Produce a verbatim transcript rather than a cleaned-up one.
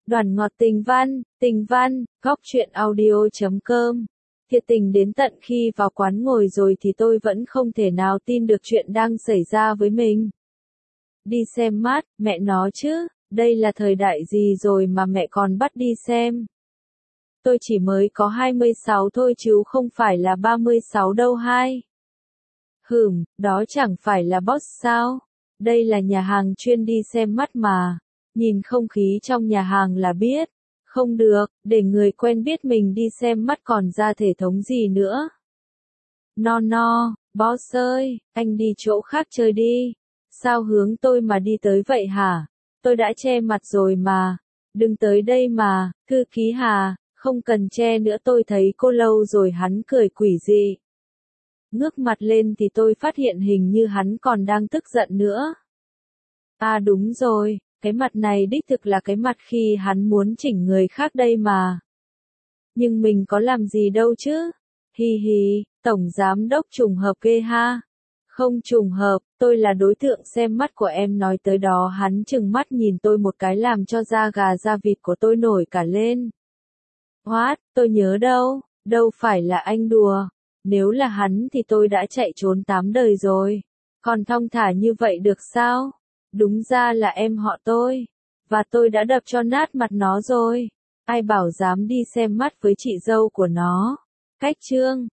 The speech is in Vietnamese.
Đoàn ngọt tình văn, tình văn, góc truyện audio chấm com. Thiệt tình đến tận khi vào quán ngồi rồi thì tôi vẫn không thể nào tin được chuyện đang xảy ra với mình. Đi xem mắt, mẹ nó chứ, đây là thời đại gì rồi mà mẹ còn bắt đi xem. Tôi chỉ mới có hai mươi sáu thôi chứ không phải là ba mươi sáu đâu hai. Hửm, đó chẳng phải là boss sao? Đây là nhà hàng chuyên đi xem mắt mà. Nhìn không khí trong nhà hàng là biết. Không được, để người quen biết mình đi xem mắt còn ra thể thống gì nữa. No no, boss ơi, anh đi chỗ khác chơi đi. Sao hướng tôi mà đi tới vậy hả? Tôi đã che mặt rồi mà. Đừng tới đây mà, thư ký Hà, không cần che nữa, tôi thấy cô lâu rồi. Hắn cười quỷ dị. Ngước mặt lên thì tôi phát hiện hình như hắn còn đang tức giận nữa. À đúng rồi, cái mặt này đích thực là cái mặt khi hắn muốn chỉnh người khác đây mà. Nhưng mình có làm gì đâu chứ? Hi hi, tổng giám đốc trùng hợp ghê ha. Không trùng hợp, tôi là đối tượng xem mắt của em nói tới đó. Hắn trừng mắt nhìn tôi một cái làm cho da gà da vịt của tôi nổi cả lên. What, tôi nhớ đâu, đâu phải là anh đùa. Nếu là hắn thì tôi đã chạy trốn tám đời rồi. Còn thong thả như vậy được sao? Đúng ra là em họ tôi. Và tôi đã đập cho nát mặt nó rồi. Ai bảo dám đi xem mắt với chị dâu của nó. Cách chương.